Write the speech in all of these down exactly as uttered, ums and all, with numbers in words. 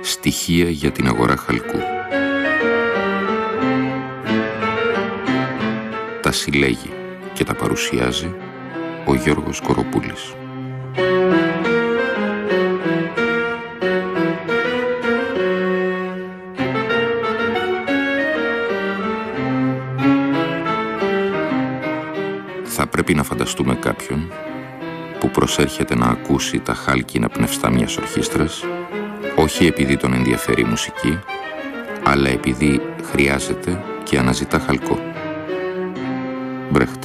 Στοιχεία για την αγορά χαλκού. Τα συλλέγει και τα παρουσιάζει ο Γιώργος Κοροπούλης. Θα πρέπει να φανταστούμε κάποιον που προσέρχεται να ακούσει τα χάλκινα πνευστά μιας ορχήστρας, όχι επειδή τον ενδιαφέρει η μουσική, αλλά επειδή χρειάζεται και αναζητά χαλκό. Μπρέχτ.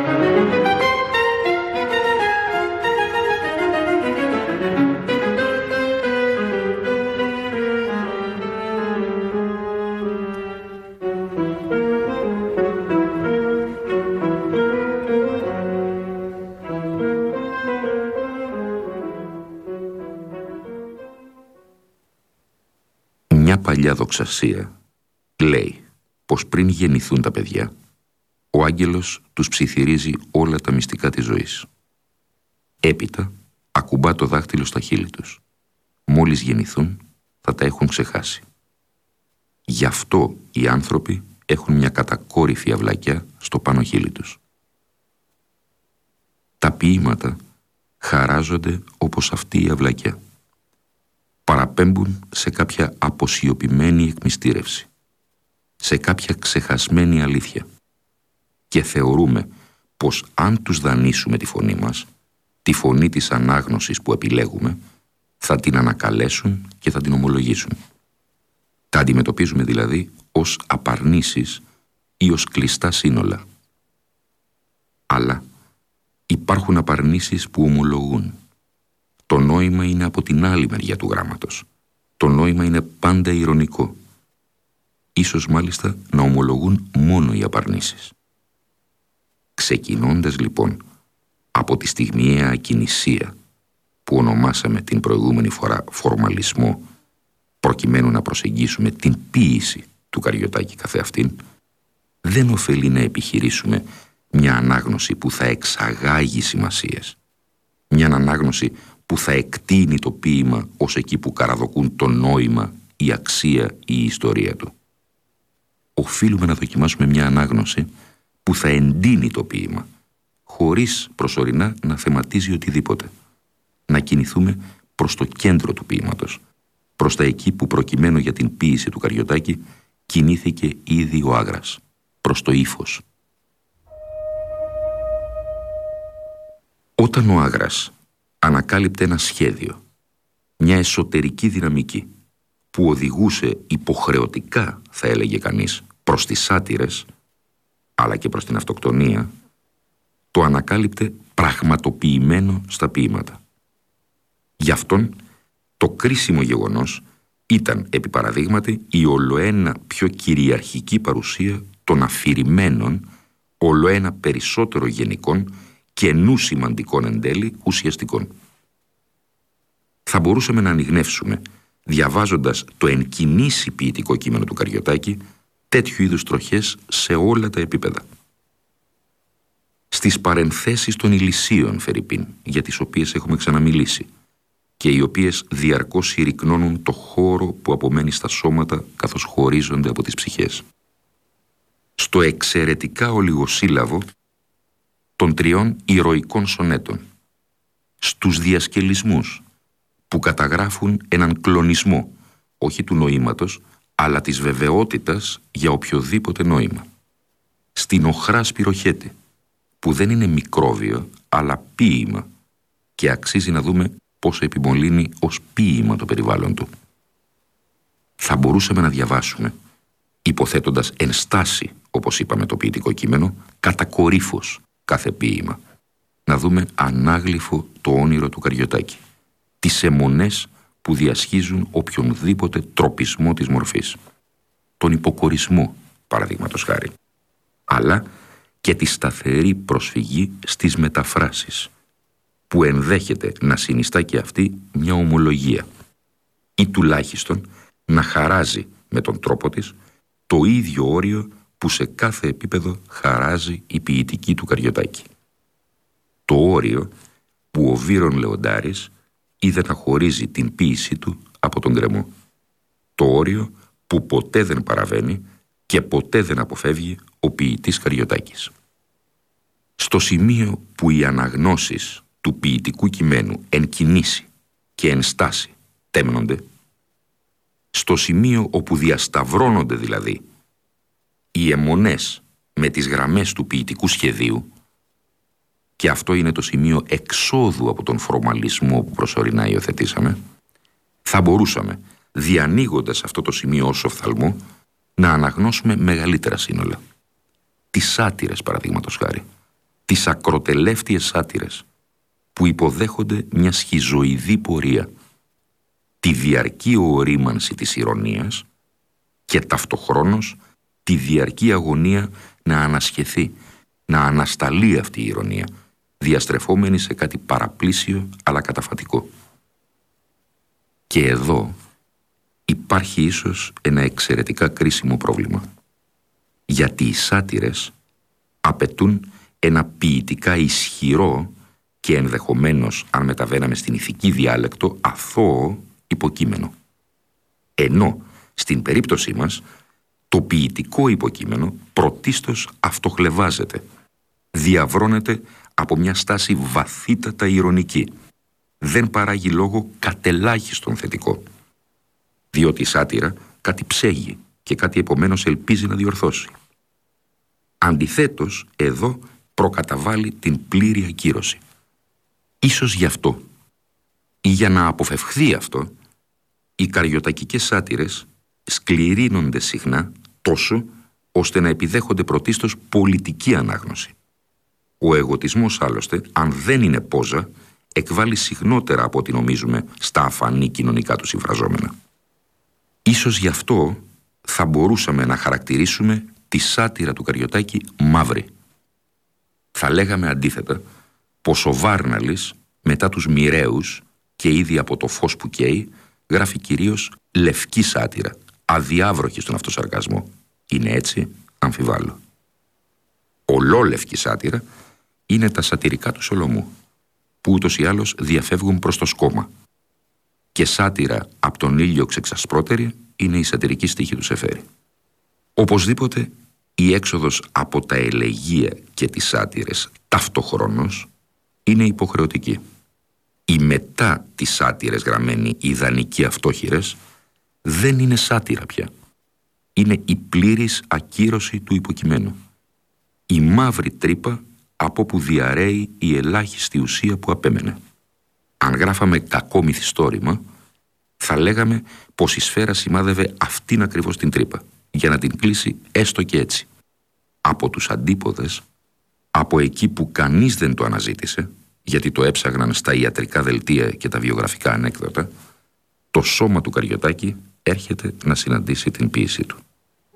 Μια παλιά δοξασία λέει πως πριν γεννηθούν τα παιδιά, ο άγγελος τους ψιθυρίζει όλα τα μυστικά της ζωής. Έπειτα ακουμπά το δάχτυλο στα χείλη τους. Μόλις γεννηθούν θα τα έχουν ξεχάσει. Γι' αυτό οι άνθρωποι έχουν μια κατακόρυφη αυλακιά στο πάνω χείλη τους. Τα ποίηματα χαράζονται όπως αυτή η αυλακιά. Παραπέμπουν σε κάποια αποσιωπημένη εκμυστήρευση, σε κάποια ξεχασμένη αλήθεια, και θεωρούμε πως αν τους δανείσουμε τη φωνή μας, τη φωνή της ανάγνωσης που επιλέγουμε, θα την ανακαλέσουν και θα την ομολογήσουν. Τα αντιμετωπίζουμε δηλαδή ως απαρνήσεις ή ως κλειστά σύνολα. Αλλά υπάρχουν απαρνήσεις που ομολογούν. Το νόημα είναι από την άλλη μεριά του γράμματος. Το νόημα είναι πάντα ειρωνικό. Ίσως μάλιστα να ομολογούν μόνο οι απαρνήσεις. Ξεκινώντας λοιπόν από τη στιγμιαία ακινησία που ονομάσαμε την προηγούμενη φορά φορμαλισμό, προκειμένου να προσεγγίσουμε την ποίηση του Καριωτάκη καθεαυτήν, δεν ωφελεί να επιχειρήσουμε μια ανάγνωση που θα εξαγάγει σημασίες, μια ανάγνωση που θα εκτείνει το ποίημα ως εκεί που καραδοκούν το νόημα, η αξία ή η ιστορία του. Οφείλουμε να δοκιμάσουμε μια ανάγνωση που θα εντείνει το ποίημα, χωρίς προσωρινά να θεματίζει οτιδήποτε. Να κινηθούμε προς το κέντρο του ποίηματος, προς τα εκεί που προκειμένου για την ποίηση του Καριωτάκη κινήθηκε ήδη ο Άγρας, προς το ύφος. Όταν ο Άγρας ανακάλυπτε ένα σχέδιο, μια εσωτερική δυναμική που οδηγούσε υποχρεωτικά, θα έλεγε κανείς, προς τις σάτυρες, αλλά και προς την αυτοκτονία, το ανακάλυπτε πραγματοποιημένο στα ποίηματα. Γι' αυτόν το κρίσιμο γεγονός ήταν, επί παραδείγματι, η ολοένα πιο κυριαρχική παρουσία των αφηρημένων, ολοένα περισσότερο γενικών και νου σημαντικών εν τέλει ουσιαστικών. Θα μπορούσαμε να ανιγνεύσουμε, διαβάζοντας το εν κινήσει ποιητικό κείμενο του Καριωτάκη, τέτοιου είδους τροχές σε όλα τα επίπεδα. Στις παρενθέσεις των ηλυσίων, φερειπίν, για τις οποίες έχουμε ξαναμιλήσει και οι οποίες διαρκώς συρρυκνώνουν το χώρο που απομένει στα σώματα καθώς χωρίζονται από τις ψυχές. Στο εξαιρετικά ολιγοσύλλαβο των τριών ηρωικών σονέτων, στους διασκελισμούς που καταγράφουν έναν κλονισμό, όχι του νοήματος, αλλά της βεβαιότητας για οποιοδήποτε νόημα. Στην οχρά σπυροχέτη, που δεν είναι μικρόβιο, αλλά ποίημα, και αξίζει να δούμε πόσο επιμολύνει ως ποίημα το περιβάλλον του. Θα μπορούσαμε να διαβάσουμε, υποθέτοντας εν στάση, όπως είπαμε το ποιητικό κείμενο, κατακορύφως κάθε ποίημα, να δούμε ανάγλυφο το όνειρο του Καριωτάκη, τις αιμονές που διασχίζουν οποιονδήποτε τροπισμό της μορφής, τον υποκορισμό, παραδείγματος χάρη, αλλά και τη σταθερή προσφυγή στις μεταφράσεις, που ενδέχεται να συνιστά και αυτή μια ομολογία, ή τουλάχιστον να χαράζει με τον τρόπο της το ίδιο όριο που σε κάθε επίπεδο χαράζει η ποιητική του Καριωτάκη. Το όριο που ο Βύρον Λεοντάρης είδε να χωρίζει την ποίησή του από τον γκρεμό. το όριο που ποτέ δεν παραβαίνει και ποτέ δεν αποφεύγει ο ποιητής Καριωτάκης. Στο σημείο που οι αναγνώσεις του ποιητικού κειμένου εν κινήσει και εν στάση τέμνονται, στο σημείο όπου διασταυρώνονται δηλαδή οι αιμονές με τις γραμμές του ποιητικού σχεδίου, και αυτό είναι το σημείο εξόδου από τον φορμαλισμό που προσωρινά υιοθετήσαμε, θα μπορούσαμε, διανοίγοντας αυτό το σημείο ως οφθαλμό, να αναγνώσουμε μεγαλύτερα σύνολα. Τις σάτυρες, παραδείγματος χάρη, τις ακροτελεύτιες σάτυρες που υποδέχονται μια σχιζοειδή πορεία, τη διαρκή ορίμανση της ηρωνίας και ταυτοχρόνως τη διαρκή αγωνία να ανασχεθεί, να ανασταλεί αυτή η ηρωνία, διαστρεφόμενη σε κάτι παραπλήσιο αλλά καταφατικό. Και εδώ υπάρχει ίσως ένα εξαιρετικά κρίσιμο πρόβλημα, γιατί οι σάτυρες απαιτούν ένα ποιητικά ισχυρό και ενδεχομένως, αν μεταβαίναμε στην ηθική διάλεκτο, αθώο υποκείμενο. Ενώ στην περίπτωσή μας το ποιητικό υποκείμενο πρωτίστως αυτοχλευάζεται, διαβρώνεται από μια στάση βαθύτατα ηρωνική, δεν παράγει λόγο κατελάχιστον θετικό, διότι η σάτυρα κάτι ψέγει και κάτι επομένως ελπίζει να διορθώσει. Αντιθέτως, εδώ προκαταβάλει την πλήρη ακύρωση. Ίσως γι' αυτό ή για να αποφευχθεί αυτό, οι καριωτακικές σάτυρες σκληρύνονται συχνά τόσο ώστε να επιδέχονται πρωτίστως πολιτική ανάγνωση. Ο εγωτισμός άλλωστε, αν δεν είναι πόζα, εκβάλλει συχνότερα από ό,τι νομίζουμε στα αφανή κοινωνικά του συμφραζόμενα. Ίσως γι' αυτό θα μπορούσαμε να χαρακτηρίσουμε τη σάτυρα του Καριωτάκη μαύρη. Θα λέγαμε αντίθετα πως ο Βάρναλης μετά τους μοιραίους και ήδη από το φως που καίει γράφει κυρίως λευκή σάτυρα, αδιάβροχη στον αυτοσαρκασμό. Είναι έτσι? Αμφιβάλλω. Ολόλευκη σάτυρα είναι τα σατυρικά του Σολομού, που ούτως ή άλλως διαφεύγουν προς το σκόμμα. Και σάτυρα από τον ήλιο ξεξασπρότερη είναι η σατυρική στίχη του Σεφέρη. Οπωσδήποτε η έξοδος από τα ελεγεία και τις σάτυρες ταυτοχρόνως είναι υποχρεωτική. Οι μετά τις σάτυρες γραμμένοι ιδανικοί αυτόχειρες δεν είναι σάτυρα πια. Είναι η πλήρης ακύρωση του υποκειμένου. Η μαύρη τρύπα από όπου διαρρέει η ελάχιστη ουσία που απέμενε. Αν γράφαμε κακό μυθιστόρημα, θα λέγαμε πως η σφαίρα σημάδευε αυτήν ακριβώς την τρύπα, για να την κλείσει έστω και έτσι. Από τους αντίποδες, από εκεί που κανείς δεν το αναζήτησε, γιατί το έψαγναν στα ιατρικά δελτία και τα βιογραφικά ανέκδοτα, το σώμα του Καριωτάκη έρχεται να συναντήσει την ποίησή του.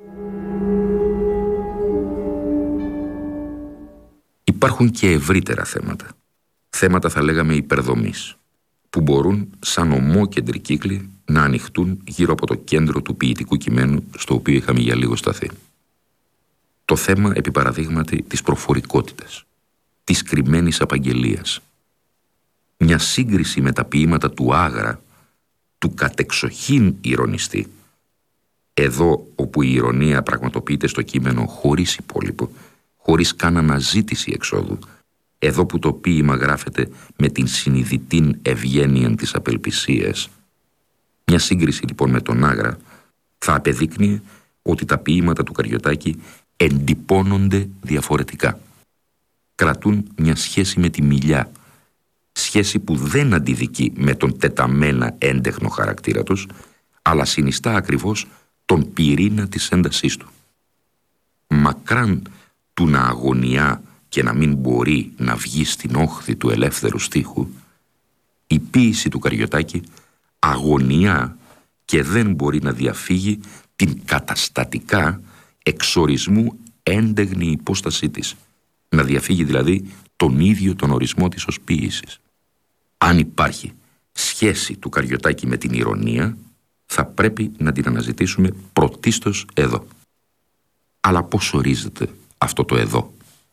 Υπάρχουν και ευρύτερα θέματα. Θέματα θα λέγαμε υπερδομής, που μπορούν σαν ομόκεντροι κύκλοι να ανοιχτούν γύρω από το κέντρο του ποιητικού κειμένου στο οποίο είχαμε για λίγο σταθεί. Το θέμα, επί παραδείγματι, της προφορικότητας, της κρυμμένης απαγγελίας. Μια σύγκριση με τα ποίηματα του Άγρα, του κατεξοχήν ηρωνιστή, εδώ όπου η ηρωνία πραγματοποιείται στο κείμενο χωρίς υπόλοιπο, χωρίς καν αναζήτηση εξόδου, εδώ που το ποίημα γράφεται με την συνειδητήν ευγένεια της απελπισίας. Μια σύγκριση λοιπόν με τον Άγρα θα απεδείκνυε ότι τα ποίηματα του Καριωτάκη εντυπώνονται διαφορετικά. Κρατούν μια σχέση με τη μιλιά, σχέση που δεν αντιδικεί με τον τεταμένα έντεχνο χαρακτήρα τους, αλλά συνιστά ακριβώς τον πυρήνα της έντασής του. Μακράν του να αγωνιά και να μην μπορεί να βγει στην όχθη του ελεύθερου στίχου, η ποίηση του Καριωτάκη αγωνιά και δεν μπορεί να διαφύγει την καταστατικά εξορισμού έντεγνη υπόστασή της, να διαφύγει δηλαδή τον ίδιο τον ορισμό της ως ποίησης. Αν υπάρχει σχέση του Καριωτάκη με την ηρωνία, θα πρέπει να την αναζητήσουμε πρωτίστως εδώ. Αλλά πώς ορίζεται αυτό το εδώ?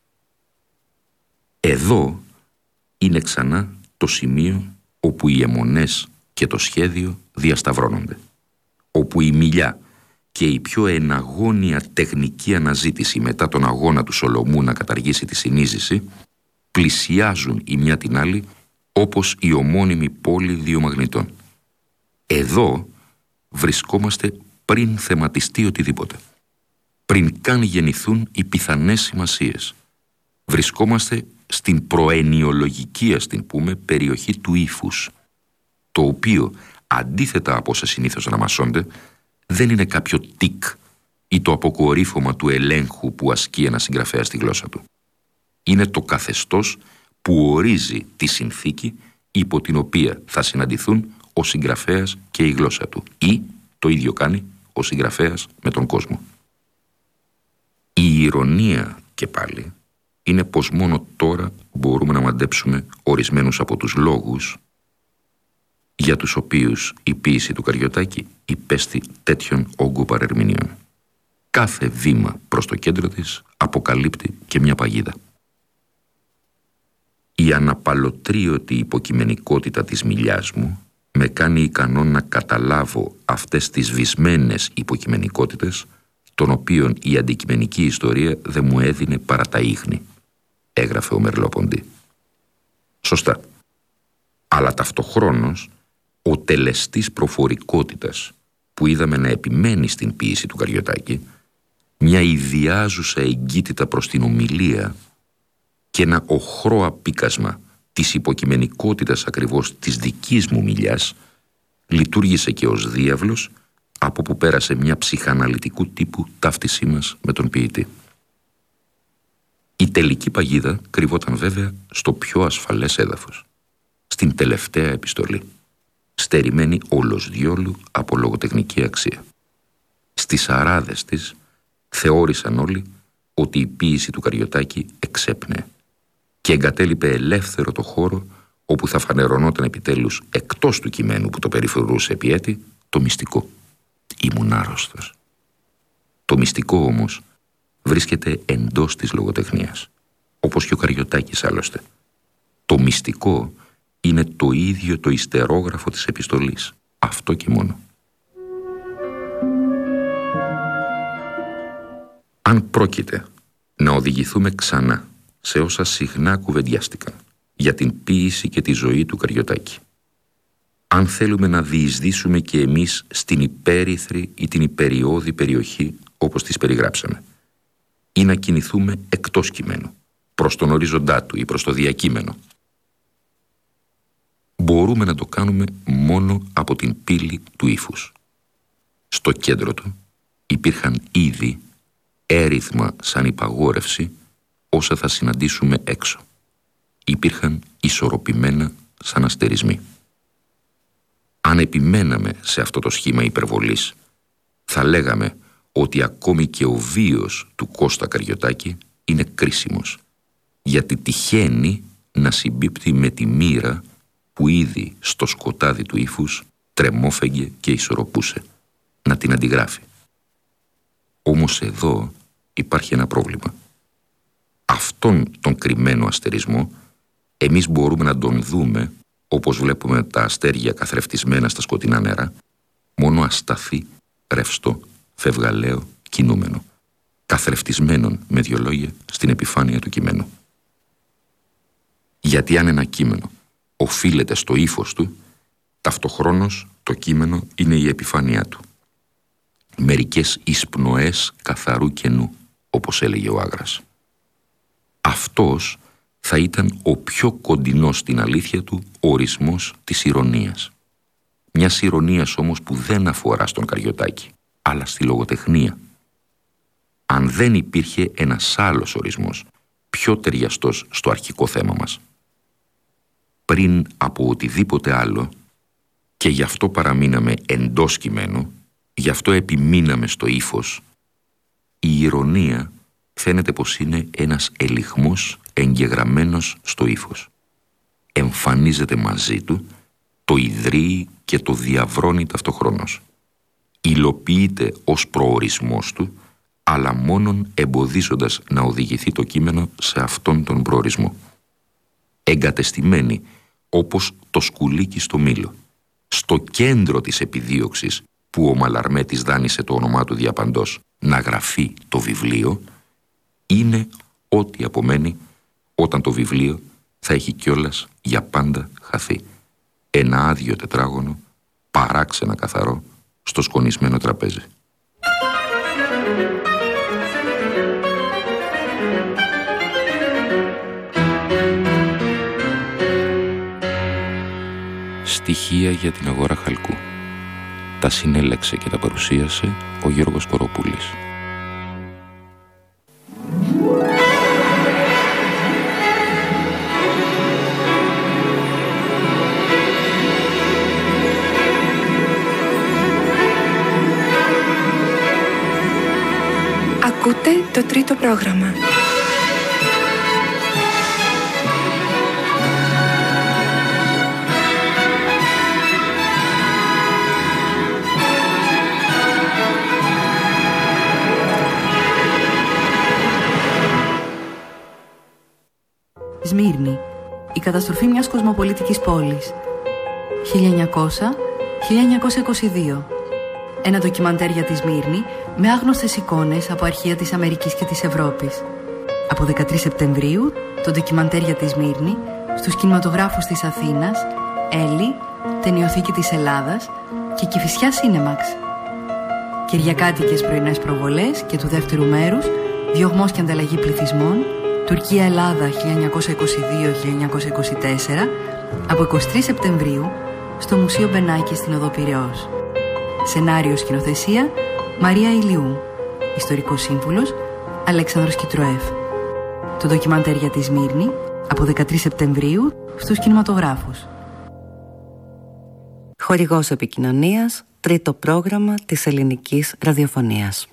Εδώ είναι ξανά το σημείο όπου οι αιμονές και το σχέδιο διασταυρώνονται, όπου όπου η μιλιά και η πιο εναγώνια τεχνική αναζήτηση μετά τον αγώνα του Σολομού να καταργήσει τη συνείζηση πλησιάζουν η μια την άλλη όπως η ομώνυμη πόλη δύο μαγνητών. Εδώ βρισκόμαστε πριν θεματιστεί οτιδήποτε, πριν καν γεννηθούν οι πιθανές σημασίες. Βρισκόμαστε στην προενιολογική, ας την πούμε, περιοχή του ύφους, το οποίο, αντίθετα από όσα συνήθως αναμασώνται, δεν είναι κάποιο τικ ή το αποκορύφωμα του ελέγχου που ασκεί ένα συγγραφέα στη γλώσσα του. Είναι το καθεστώς που ορίζει τη συνθήκη υπό την οποία θα συναντηθούν ο συγγραφέας και η γλώσσα του, ή το ίδιο κάνει ο συγγραφέας με τον κόσμο. Η ηρωνία και πάλι είναι πως μόνο τώρα μπορούμε να μαντέψουμε ορισμένους από τους λόγους για τους οποίους η ποίηση του Καριωτάκη υπέστη τέτοιον όγκο παρερμηνιών. Κάθε βήμα προς το κέντρο της αποκαλύπτει και μια παγίδα. Η αναπαλωτρίωτη υποκειμενικότητα της μιλιάς μου με κάνει ικανό να καταλάβω αυτές τις βυσμένες υποκειμενικότητες, των οποίων η αντικειμενική ιστορία δεν μου έδινε παρά τα ίχνη, έγραφε ο Μερλό-Ποντί. Σωστά. Αλλά ταυτοχρόνως ο τελεστής προφορικότητας που είδαμε να επιμένει στην ποίηση του Καριωτάκη, μια ιδιάζουσα εγκύτητα προς την ομιλία και ένα οχρό απίκασμα της υποκειμενικότητας ακριβώς της δικής μου μιλιάς, λειτουργήσε και ως διάβλος από που πέρασε μια ψυχαναλυτικού τύπου ταύτισή μας με τον ποιητή. Η τελική παγίδα κρυβόταν βέβαια στο πιο ασφαλές έδαφος, στην τελευταία επιστολή, στερημένη όλος διόλου από λογοτεχνική αξία. Στις αράδες της θεώρησαν όλοι ότι η ποίηση του Καριωτάκη εξέπνεε και εγκατέλειπε ελεύθερο το χώρο όπου θα φανερωνόταν επιτέλους εκτός του κειμένου που το περιφορούσε επί έτη το μυστικό. Ήμουν άρρωστος. Το μυστικό όμως βρίσκεται εντός της λογοτεχνίας, όπως και ο Καριωτάκης άλλωστε. Το μυστικό είναι το ίδιο το ιστερόγραφο της επιστολής, αυτό και μόνο. Αν πρόκειται να οδηγηθούμε ξανά σε όσα συχνά κουβεντιάστηκαν για την ποίηση και τη ζωή του Καριωτάκη, αν θέλουμε να διεισδύσουμε και εμείς στην υπέρυθρη ή την υπεριώδη περιοχή όπως τις περιγράψαμε, ή να κινηθούμε εκτός κειμένου, προς τον ορίζοντά του ή προς το διακείμενο, μπορούμε να το κάνουμε μόνο από την πύλη του ύφους. Στο κέντρο του υπήρχαν ήδη έριθμα σαν υπαγόρευση όσα θα συναντήσουμε έξω. Υπήρχαν ισορροπημένα σαν αστερισμοί. Αν επιμέναμε σε αυτό το σχήμα υπερβολής, θα λέγαμε ότι ακόμη και ο βίος του Κώστα Καριωτάκη είναι κρίσιμος, γιατί τυχαίνει να συμπίπτει με τη μοίρα που ήδη στο σκοτάδι του ύφους τρεμόφεγγε και ισορροπούσε, να την αντιγράφει. Όμως εδώ υπάρχει ένα πρόβλημα. Αυτόν τον κρυμμένο αστερισμό εμείς μπορούμε να τον δούμε, όπως βλέπουμε τα αστέρια καθρεφτισμένα στα σκοτεινά νερά, μόνο ασταθή, ρευστό, φευγαλαίο, κινούμενο, καθρεφτισμένον με δυο λόγια στην επιφάνεια του κειμένου. Γιατί αν ένα κείμενο οφείλεται στο ύφος του, ταυτοχρόνως το κείμενο είναι η επιφάνειά του. Μερικές εισπνοές καθαρού κενού, όπως έλεγε ο Άγρας. Αυτός θα ήταν ο πιο κοντινός στην αλήθεια του ορισμός της ηρωνίας. Μιας ηρωνίας όμως που δεν αφορά στον Καριωτάκη, αλλά στη λογοτεχνία. Αν δεν υπήρχε ένας άλλος ορισμός, πιο ταιριαστός στο αρχικό θέμα μας. Πριν από οτιδήποτε άλλο, και γι' αυτό παραμείναμε εντός κειμένου, γι' αυτό επιμείναμε στο ύφος, η ηρωνία φαίνεται πως είναι ένας ελιχμός εγγεγραμμένος στο ύφος. Εμφανίζεται μαζί του, το ιδρύει και το διαβρώνει ταυτοχρόνως. Υλοποιείται ως προορισμός του, αλλά μόνον εμποδίζοντας να οδηγηθεί το κείμενο σε αυτόν τον προορισμό. Εγκατεστημένη όπως το σκουλίκι στο μήλο, στο κέντρο της επιδίωξης που ο Μαλαρμέ της δάνεισε το όνομά του διαπαντός να γραφεί το βιβλίο, είναι ό,τι απομένει όταν το βιβλίο θα έχει κιόλας για πάντα χαθεί. Ένα άδειο τετράγωνο, παράξενα καθαρό, στο σκονισμένο τραπέζι. Στοιχεία για την αγορά χαλκού. Τα συνέλεξε και τα παρουσίασε ο Γιώργος Κοροπούλης. Ακούτε το τρίτο πρόγραμμα. Σμύρνη, η καταστροφή μιας κοσμοπολιτικής πόλης. χίλια εννιακόσια με χίλια εννιακόσια είκοσι δύο. Ένα ντοκιμαντέρ για τη Σμύρνη με άγνωστες εικόνες από αρχεία της Αμερικής και της Ευρώπης. Από δεκατρείς Σεπτεμβρίου, το ντοκιμαντέρ για τη Σμύρνη στους κινηματογράφους της Αθήνας, Έλλη, Ταινιοθήκη της Ελλάδας και Κηφισιά Σίνεμαξ. Κυριακάτικες πρωινές προβολές και του δεύτερου μέρους, διωγμός και ανταλλαγή πληθυσμών, Τουρκία-Ελλάδα χίλια εννιακόσια είκοσι δύο με χίλια εννιακόσια είκοσι τέσσερα, από εικοστή Σεπτεμβρίου στο Μουσείο Μπενάκη στην Οδό Πειραιώς. Σενάριο σκηνοθεσία Μαρία Ηλιού. Ιστορικός σύμβουλος Αλέξανδρος Κιτροέφ. Το ντοκιμαντέρ για τη Σμύρνη από δεκατρείς Σεπτεμβρίου στους κινηματογράφους. Χορηγός επικοινωνίας, τρίτο πρόγραμμα της ελληνικής ραδιοφωνίας.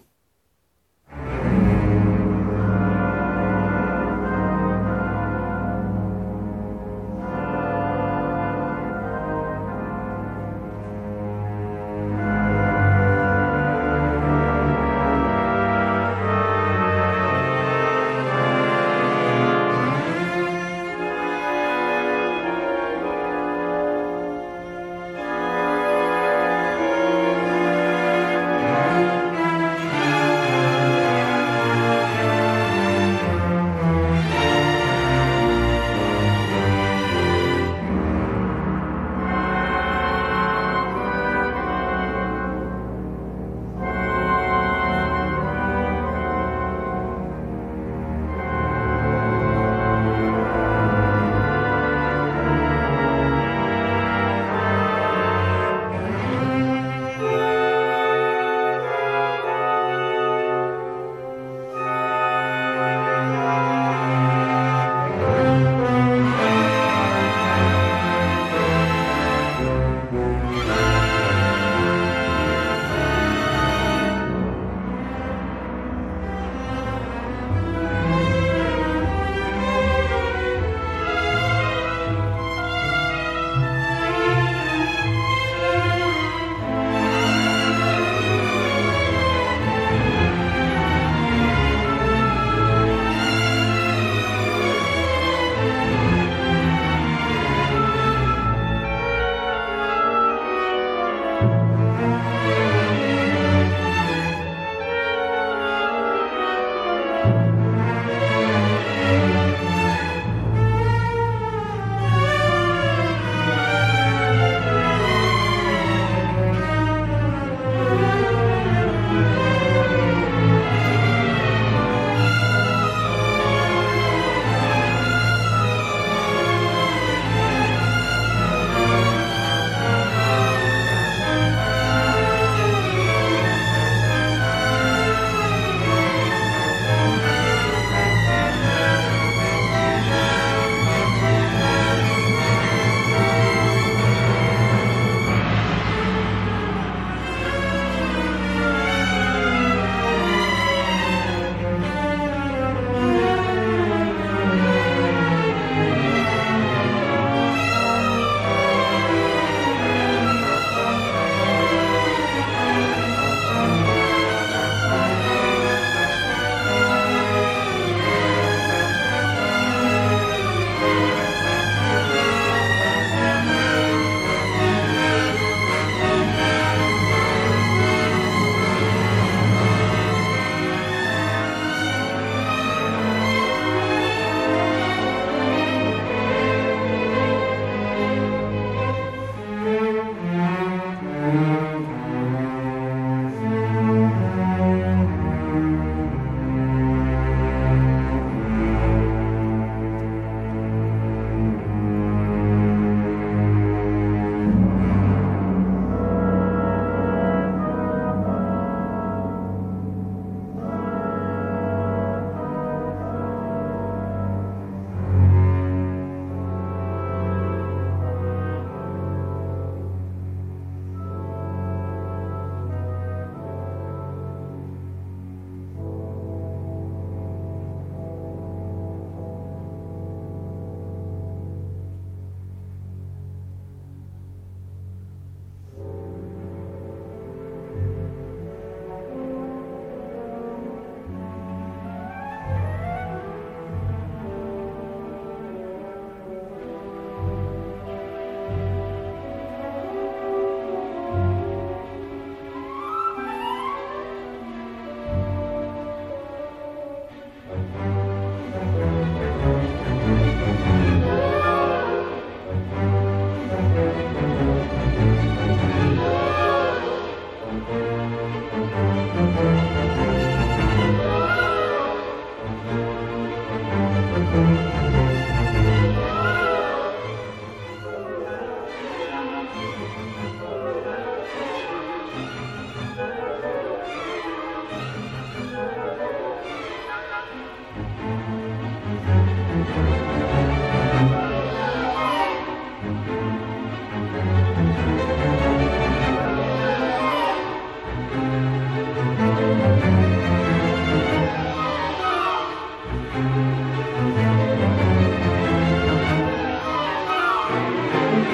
Thank you.